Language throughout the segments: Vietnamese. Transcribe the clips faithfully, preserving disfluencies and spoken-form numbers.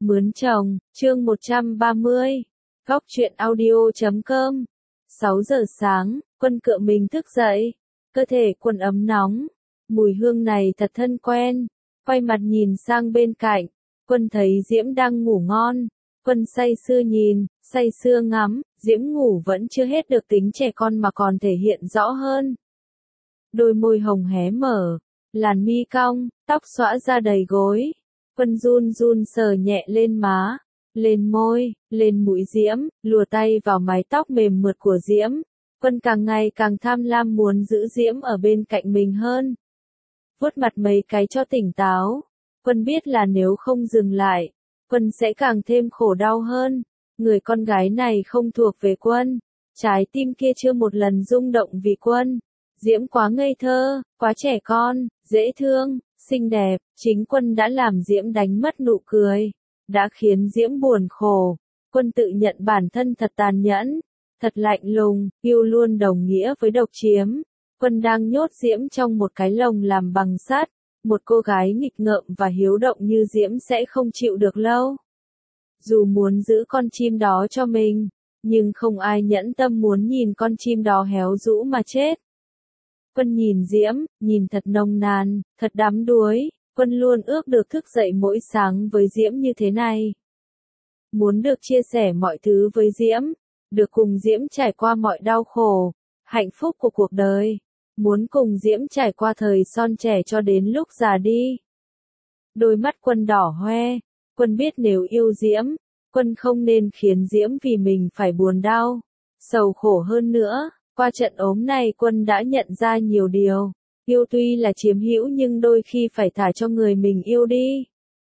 Mướn chồng, chương một trăm ba mươi. Góc truyện audio chấm com. sáu giờ sáng, Quân cựa mình thức dậy. Cơ thể Quân ấm nóng. Mùi hương này thật thân quen. Quay mặt nhìn sang bên cạnh. Quân thấy Diễm đang ngủ ngon. Quân say sưa nhìn, say sưa ngắm. Diễm ngủ vẫn chưa hết được tính trẻ con mà còn thể hiện rõ hơn. Đôi môi hồng hé mở. Làn mi cong, tóc xõa ra đầy gối. Quân run run sờ nhẹ lên má, lên môi, lên mũi Diễm, lùa tay vào mái tóc mềm mượt của Diễm. Quân càng ngày càng tham lam muốn giữ Diễm ở bên cạnh mình hơn. Vuốt mặt mấy cái cho tỉnh táo. Quân biết là nếu không dừng lại, Quân sẽ càng thêm khổ đau hơn. Người con gái này không thuộc về Quân. Trái tim kia chưa một lần rung động vì Quân. Diễm quá ngây thơ, quá trẻ con, dễ thương, xinh đẹp, chính Quân đã làm Diễm đánh mất nụ cười, đã khiến Diễm buồn khổ. Quân tự nhận bản thân thật tàn nhẫn, thật lạnh lùng, yêu luôn đồng nghĩa với độc chiếm. Quân đang nhốt Diễm trong một cái lồng làm bằng sắt, một cô gái nghịch ngợm và hiếu động như Diễm sẽ không chịu được lâu. Dù muốn giữ con chim đó cho mình, nhưng không ai nhẫn tâm muốn nhìn con chim đó héo rũ mà chết. Quân nhìn Diễm, nhìn thật nồng nàn, thật đắm đuối. Quân luôn ước được thức dậy mỗi sáng với Diễm như thế này. Muốn được chia sẻ mọi thứ với Diễm, được cùng Diễm trải qua mọi đau khổ, hạnh phúc của cuộc đời. Muốn cùng Diễm trải qua thời son trẻ cho đến lúc già đi. Đôi mắt Quân đỏ hoe. Quân biết nếu yêu Diễm, Quân không nên khiến Diễm vì mình phải buồn đau, sầu khổ hơn nữa. Qua trận ốm này Quân đã nhận ra nhiều điều. Yêu tuy là chiếm hữu nhưng đôi khi phải thả cho người mình yêu đi.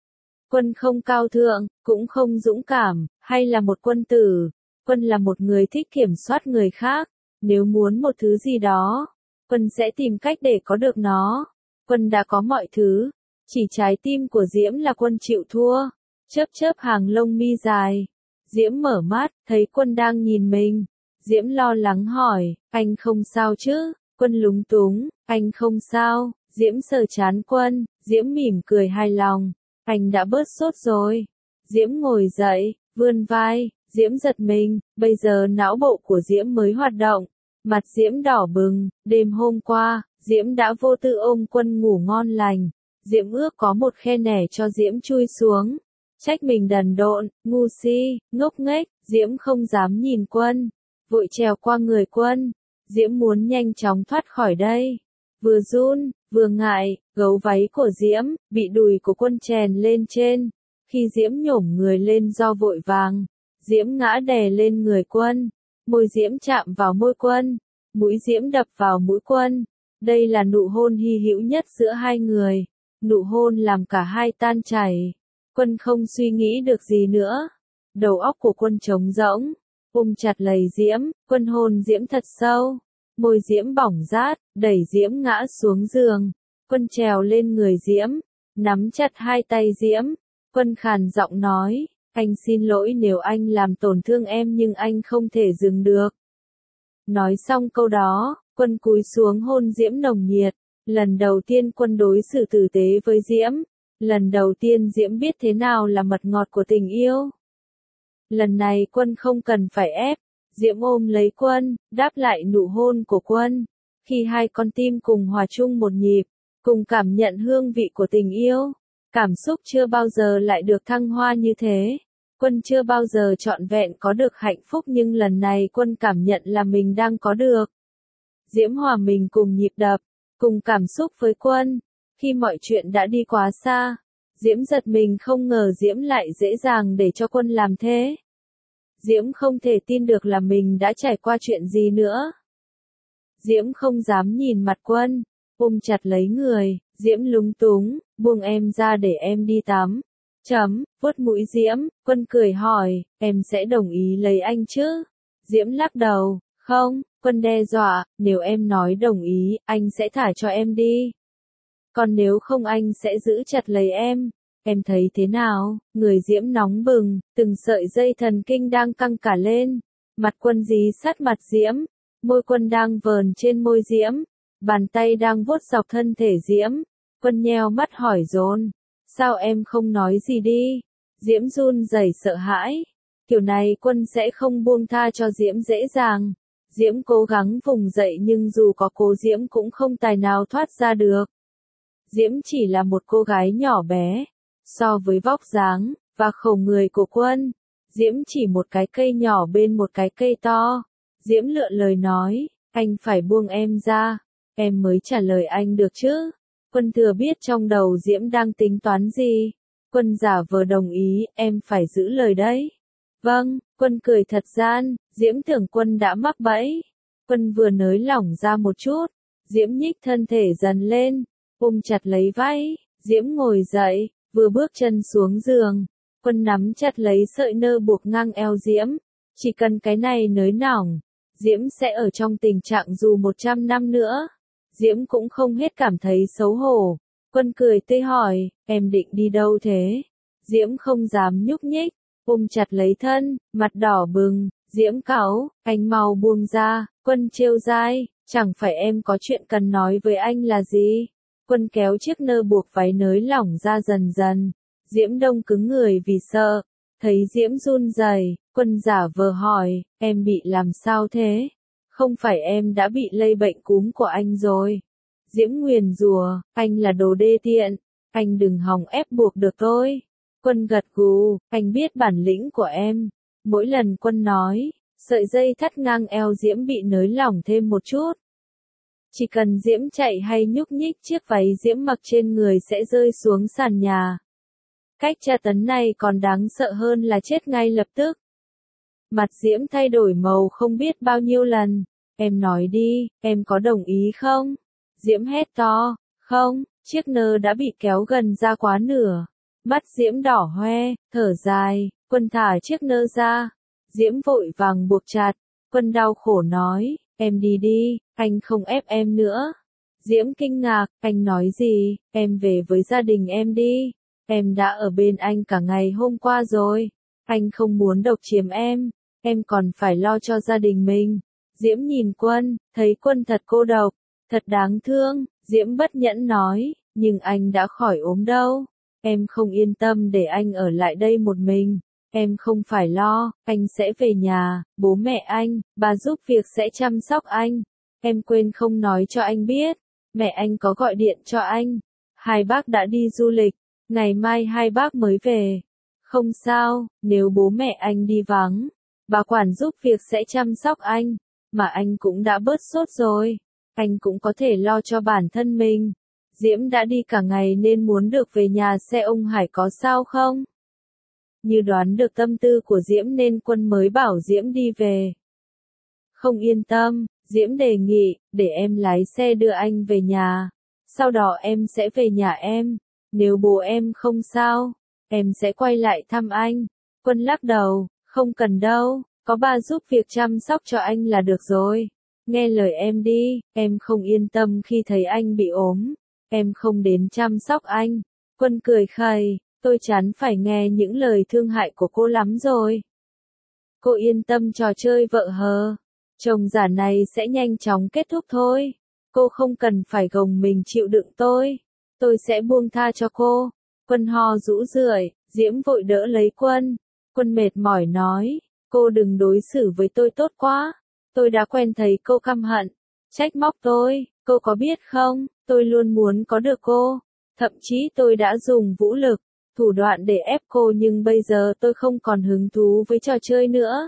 Quân không cao thượng, cũng không dũng cảm, hay là một quân tử. Quân là một người thích kiểm soát người khác. Nếu muốn một thứ gì đó, Quân sẽ tìm cách để có được nó. Quân đã có mọi thứ. Chỉ trái tim của Diễm là Quân chịu thua. Chớp chớp hàng lông mi dài. Diễm mở mắt, thấy Quân đang nhìn mình. Diễm lo lắng hỏi, anh không sao chứ? Quân lúng túng, anh không sao. Diễm sờ trán Quân, Diễm mỉm cười hài lòng, anh đã bớt sốt rồi. Diễm ngồi dậy, vươn vai, Diễm giật mình, bây giờ não bộ của Diễm mới hoạt động. Mặt Diễm đỏ bừng, đêm hôm qua, Diễm đã vô tư ôm Quân ngủ ngon lành. Diễm ước có một khe nẻ cho Diễm chui xuống. Trách mình đần độn, ngu si, ngốc nghếch, Diễm không dám nhìn Quân. Vội trèo qua người Quân. Diễm muốn nhanh chóng thoát khỏi đây. Vừa run, vừa ngại, gấu váy của Diễm, bị đùi của Quân chèn lên trên. Khi Diễm nhổm người lên do vội vàng, Diễm ngã đè lên người Quân. Môi Diễm chạm vào môi Quân. Mũi Diễm đập vào mũi Quân. Đây là nụ hôn hy hữu nhất giữa hai người. Nụ hôn làm cả hai tan chảy. Quân không suy nghĩ được gì nữa. Đầu óc của Quân trống rỗng. Ôm chặt lấy Diễm, Quân hôn Diễm thật sâu. Môi Diễm bỏng rát, đẩy Diễm ngã xuống giường. Quân trèo lên người Diễm, nắm chặt hai tay Diễm. Quân khàn giọng nói, anh xin lỗi nếu anh làm tổn thương em nhưng anh không thể dừng được. Nói xong câu đó, Quân cúi xuống hôn Diễm nồng nhiệt. Lần đầu tiên Quân đối xử tử tế với Diễm. Lần đầu tiên Diễm biết thế nào là mật ngọt của tình yêu. Lần này Quân không cần phải ép. Diễm ôm lấy Quân, đáp lại nụ hôn của Quân. Khi hai con tim cùng hòa chung một nhịp, cùng cảm nhận hương vị của tình yêu. Cảm xúc chưa bao giờ lại được thăng hoa như thế. Quân chưa bao giờ trọn vẹn có được hạnh phúc nhưng lần này Quân cảm nhận là mình đang có được. Diễm hòa mình cùng nhịp đập, cùng cảm xúc với Quân. Khi mọi chuyện đã đi quá xa, Diễm giật mình không ngờ Diễm lại dễ dàng để cho Quân làm thế. Diễm không thể tin được là mình đã trải qua chuyện gì nữa. Diễm không dám nhìn mặt Quân, ôm chặt lấy người, Diễm lúng túng, buông em ra để em đi tắm. Chấm, vuốt mũi Diễm, Quân cười hỏi, em sẽ đồng ý lấy anh chứ? Diễm lắc đầu, không. Quân đe dọa, nếu em nói đồng ý, anh sẽ thả cho em đi. Còn nếu không anh sẽ giữ chặt lấy em. Em thấy thế nào? Người Diễm nóng bừng, từng sợi dây thần kinh đang căng cả lên. Mặt Quân dí sát mặt Diễm. Môi Quân đang vờn trên môi Diễm. Bàn tay đang vuốt dọc thân thể Diễm. Quân nheo mắt hỏi dồn. Sao em không nói gì đi? Diễm run rẩy sợ hãi. Kiểu này Quân sẽ không buông tha cho Diễm dễ dàng. Diễm cố gắng vùng dậy nhưng dù có cố Diễm cũng không tài nào thoát ra được. Diễm chỉ là một cô gái nhỏ bé. So với vóc dáng và khẩu người của Quân, Diễm chỉ một cái cây nhỏ bên một cái cây to. Diễm lựa lời nói, anh phải buông em ra, em mới trả lời anh được chứ. Quân thừa biết trong đầu Diễm đang tính toán gì. Quân giả vờ đồng ý, em phải giữ lời đấy. Vâng, Quân cười thật gian, Diễm tưởng Quân đã mắc bẫy. Quân vừa nới lỏng ra một chút, Diễm nhích thân thể dần lên, ôm chặt lấy váy, Diễm ngồi dậy, vừa bước chân xuống giường. Quân nắm chặt lấy sợi nơ buộc ngang eo Diễm, chỉ cần cái này nới lỏng, Diễm sẽ ở trong tình trạng dù một trăm năm nữa. Diễm cũng không hết cảm thấy xấu hổ. Quân cười tươi hỏi, em định đi đâu thế? Diễm không dám nhúc nhích, ôm chặt lấy thân, mặt đỏ bừng. Diễm cáu, anh mau buông ra. Quân trêu dai, chẳng phải em có chuyện cần nói với anh là gì? Quân kéo chiếc nơ buộc váy nới lỏng ra dần dần. Diễm đông cứng người vì sợ. Thấy Diễm run rẩy, Quân giả vờ hỏi, em bị làm sao thế? Không phải em đã bị lây bệnh cúm của anh rồi. Diễm nguyền rủa, anh là đồ đê tiện, anh đừng hòng ép buộc được tôi. Quân gật gù, anh biết bản lĩnh của em. Mỗi lần Quân nói, sợi dây thắt ngang eo Diễm bị nới lỏng thêm một chút. Chỉ cần Diễm chạy hay nhúc nhích chiếc váy Diễm mặc trên người sẽ rơi xuống sàn nhà. Cách tra tấn này còn đáng sợ hơn là chết ngay lập tức. Mặt Diễm thay đổi màu không biết bao nhiêu lần. Em nói đi, em có đồng ý không? Diễm hét to, không, chiếc nơ đã bị kéo gần ra quá nửa. Mắt Diễm đỏ hoe, thở dài, Quân thả chiếc nơ ra. Diễm vội vàng buộc chặt. Quân đau khổ nói, em đi đi, anh không ép em nữa. Diễm kinh ngạc, anh nói gì, em về với gia đình em đi. Em đã ở bên anh cả ngày hôm qua rồi. Anh không muốn độc chiếm em. Em còn phải lo cho gia đình mình. Diễm nhìn Quân, thấy Quân thật cô độc, thật đáng thương. Diễm bất nhẫn nói, nhưng anh đã khỏi ốm đâu. Em không yên tâm để anh ở lại đây một mình. Em không phải lo, anh sẽ về nhà, bố mẹ anh, bà giúp việc sẽ chăm sóc anh. Em quên không nói cho anh biết, mẹ anh có gọi điện cho anh. Hai bác đã đi du lịch, ngày mai hai bác mới về. Không sao, nếu bố mẹ anh đi vắng, bà quản giúp việc sẽ chăm sóc anh, mà anh cũng đã bớt sốt rồi. Anh cũng có thể lo cho bản thân mình. Diễm đã đi cả ngày nên muốn được về nhà xe ông Hải có sao không? Như đoán được tâm tư của Diễm nên Quân mới bảo Diễm đi về. Không yên tâm, Diễm đề nghị, để em lái xe đưa anh về nhà. Sau đó em sẽ về nhà em. Nếu bố em không sao, em sẽ quay lại thăm anh. Quân lắc đầu, không cần đâu, có bà giúp việc chăm sóc cho anh là được rồi. Nghe lời em đi, em không yên tâm khi thấy anh bị ốm. Em không đến chăm sóc anh. Quân cười khẩy, tôi chán phải nghe những lời thương hại của cô lắm rồi. Cô yên tâm trò chơi vợ hờ. Chồng giả này sẽ nhanh chóng kết thúc thôi. Cô không cần phải gồng mình chịu đựng tôi. Tôi sẽ buông tha cho cô. Quân ho rũ rượi, Diễm vội đỡ lấy Quân. Quân mệt mỏi nói, cô đừng đối xử với tôi tốt quá. Tôi đã quen thấy cô căm hận, trách móc tôi, cô có biết không, tôi luôn muốn có được cô. Thậm chí tôi đã dùng vũ lực, thủ đoạn để ép cô nhưng bây giờ tôi không còn hứng thú với trò chơi nữa.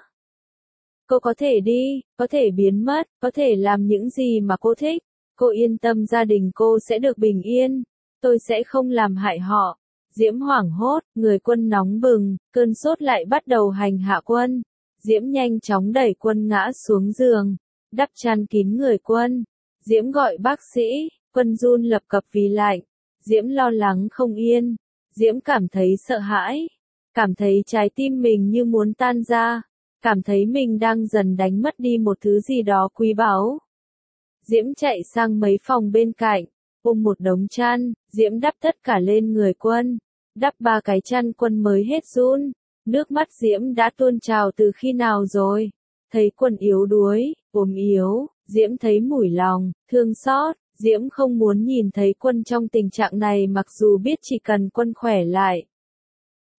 Cô có thể đi, có thể biến mất, có thể làm những gì mà cô thích. Cô yên tâm gia đình cô sẽ được bình yên. Tôi sẽ không làm hại họ. Diễm hoảng hốt, người Quân nóng bừng, cơn sốt lại bắt đầu hành hạ Quân. Diễm nhanh chóng đẩy Quân ngã xuống giường, đắp chăn kín người Quân. Diễm gọi bác sĩ, Quân run lập cập vì lạnh. Diễm lo lắng không yên. Diễm cảm thấy sợ hãi. Cảm thấy trái tim mình như muốn tan ra. Cảm thấy mình đang dần đánh mất đi một thứ gì đó quý báu. Diễm chạy sang mấy phòng bên cạnh, ôm một đống chăn, Diễm đắp tất cả lên người Quân. Đắp ba cái chăn Quân mới hết run. Nước mắt Diễm đã tuôn trào từ khi nào rồi. Thấy Quân yếu đuối, ốm yếu, Diễm thấy mủi lòng, thương xót. Diễm không muốn nhìn thấy Quân trong tình trạng này mặc dù biết chỉ cần Quân khỏe lại,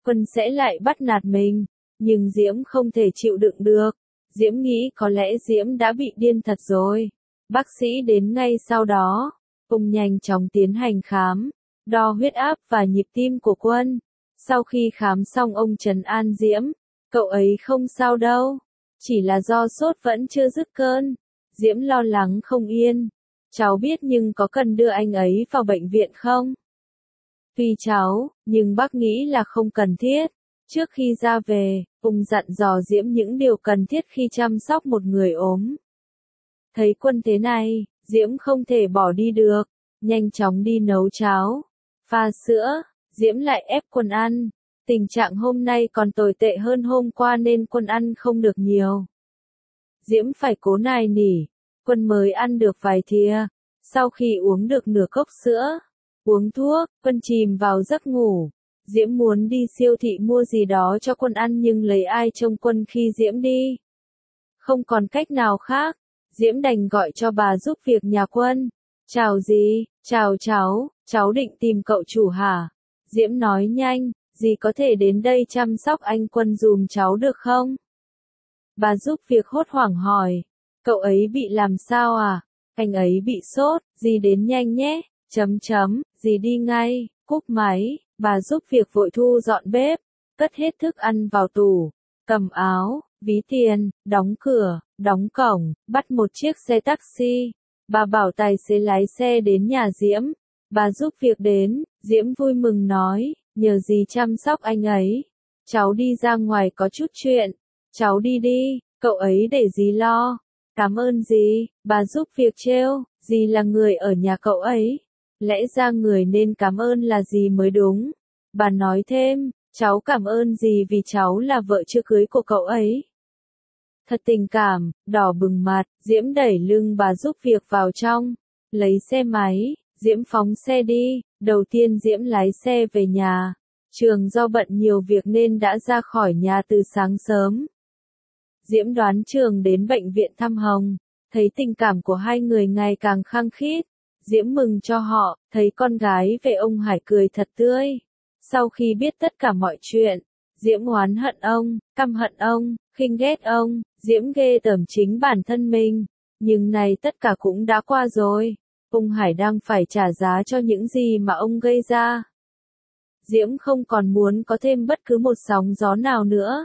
Quân sẽ lại bắt nạt mình. Nhưng Diễm không thể chịu đựng được. Diễm nghĩ có lẽ Diễm đã bị điên thật rồi. Bác sĩ đến ngay sau đó. Ông nhanh chóng tiến hành khám, đo huyết áp và nhịp tim của Quân. Sau khi khám xong ông trấn an Diễm, cậu ấy không sao đâu, chỉ là do sốt vẫn chưa dứt cơn. Diễm lo lắng không yên. Cháu biết nhưng có cần đưa anh ấy vào bệnh viện không? Tùy cháu, nhưng bác nghĩ là không cần thiết. Trước khi ra về, ông dặn dò Diễm những điều cần thiết khi chăm sóc một người ốm. Thấy Quân thế này, Diễm không thể bỏ đi được, nhanh chóng đi nấu cháo, pha sữa. Diễm lại ép Quân ăn. Tình trạng hôm nay còn tồi tệ hơn hôm qua nên Quân ăn không được nhiều. Diễm phải cố nài nỉ, Quân mới ăn được vài thìa. Sau khi uống được nửa cốc sữa, uống thuốc, Quân chìm vào giấc ngủ. Diễm muốn đi siêu thị mua gì đó cho Quân ăn nhưng lấy ai trông Quân khi Diễm đi. Không còn cách nào khác, Diễm đành gọi cho bà giúp việc nhà Quân. Chào dì, chào cháu, cháu định tìm cậu chủ hả? Diễm nói nhanh, dì có thể đến đây chăm sóc anh Quân dùm cháu được không? Bà giúp việc hốt hoảng hỏi, cậu ấy bị làm sao à? Anh ấy bị sốt, dì đến nhanh nhé, chấm chấm, dì đi ngay, cúp máy. Bà giúp việc vội thu dọn bếp, cất hết thức ăn vào tủ, cầm áo, ví tiền, đóng cửa, đóng cổng, bắt một chiếc xe taxi. Bà bảo tài xế lái xe đến nhà Diễm. Bà giúp việc đến, Diễm vui mừng nói, nhờ dì chăm sóc anh ấy. Cháu đi ra ngoài có chút chuyện. Cháu đi đi, cậu ấy để dì lo. Cảm ơn dì, bà giúp việc trêu, dì là người ở nhà cậu ấy. Lẽ ra người nên cảm ơn là dì mới đúng. Bà nói thêm, cháu cảm ơn dì vì cháu là vợ chưa cưới của cậu ấy. Thật tình cảm, đỏ bừng mặt, Diễm đẩy lưng bà giúp việc vào trong, lấy xe máy, Diễm phóng xe đi. Đầu tiên Diễm lái xe về nhà. Trường do bận nhiều việc nên đã ra khỏi nhà từ sáng sớm. Diễm đoán Trường đến bệnh viện thăm Hồng, thấy tình cảm của hai người ngày càng khăng khít. Diễm mừng cho họ, thấy con gái về ông Hải cười thật tươi. Sau khi biết tất cả mọi chuyện, Diễm oán hận ông, căm hận ông, khinh ghét ông, Diễm ghê tởm chính bản thân mình. Nhưng này tất cả cũng đã qua rồi. Ông Hải đang phải trả giá cho những gì mà ông gây ra. Diễm không còn muốn có thêm bất cứ một sóng gió nào nữa.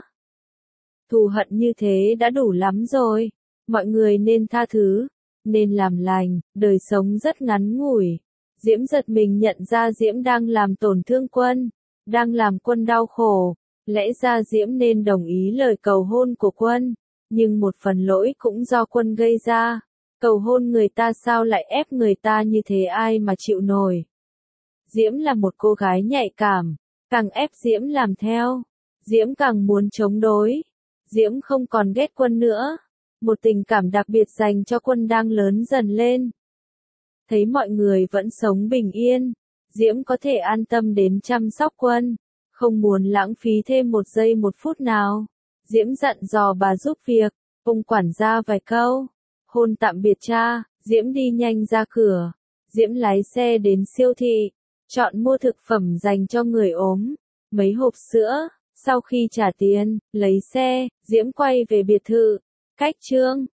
Thù hận như thế đã đủ lắm rồi. Mọi người nên tha thứ, nên làm lành, đời sống rất ngắn ngủi. Diễm giật mình nhận ra Diễm đang làm tổn thương Quân, đang làm Quân đau khổ. Lẽ ra Diễm nên đồng ý lời cầu hôn của Quân, nhưng một phần lỗi cũng do Quân gây ra. Cầu hôn người ta sao lại ép người ta như thế, ai mà chịu nổi. Diễm là một cô gái nhạy cảm, càng ép Diễm làm theo, Diễm càng muốn chống đối. Diễm không còn ghét Quân nữa. Một tình cảm đặc biệt dành cho Quân đang lớn dần lên. Thấy mọi người vẫn sống bình yên, Diễm có thể an tâm đến chăm sóc Quân, không muốn lãng phí thêm một giây một phút nào. Diễm dặn dò bà giúp việc, ông quản gia vài câu. Hôn tạm biệt cha, Diễm đi nhanh ra cửa. Diễm lái xe đến siêu thị, chọn mua thực phẩm dành cho người ốm, mấy hộp sữa. Sau khi trả tiền, lấy xe, Diễm quay về biệt thự. Cách Trương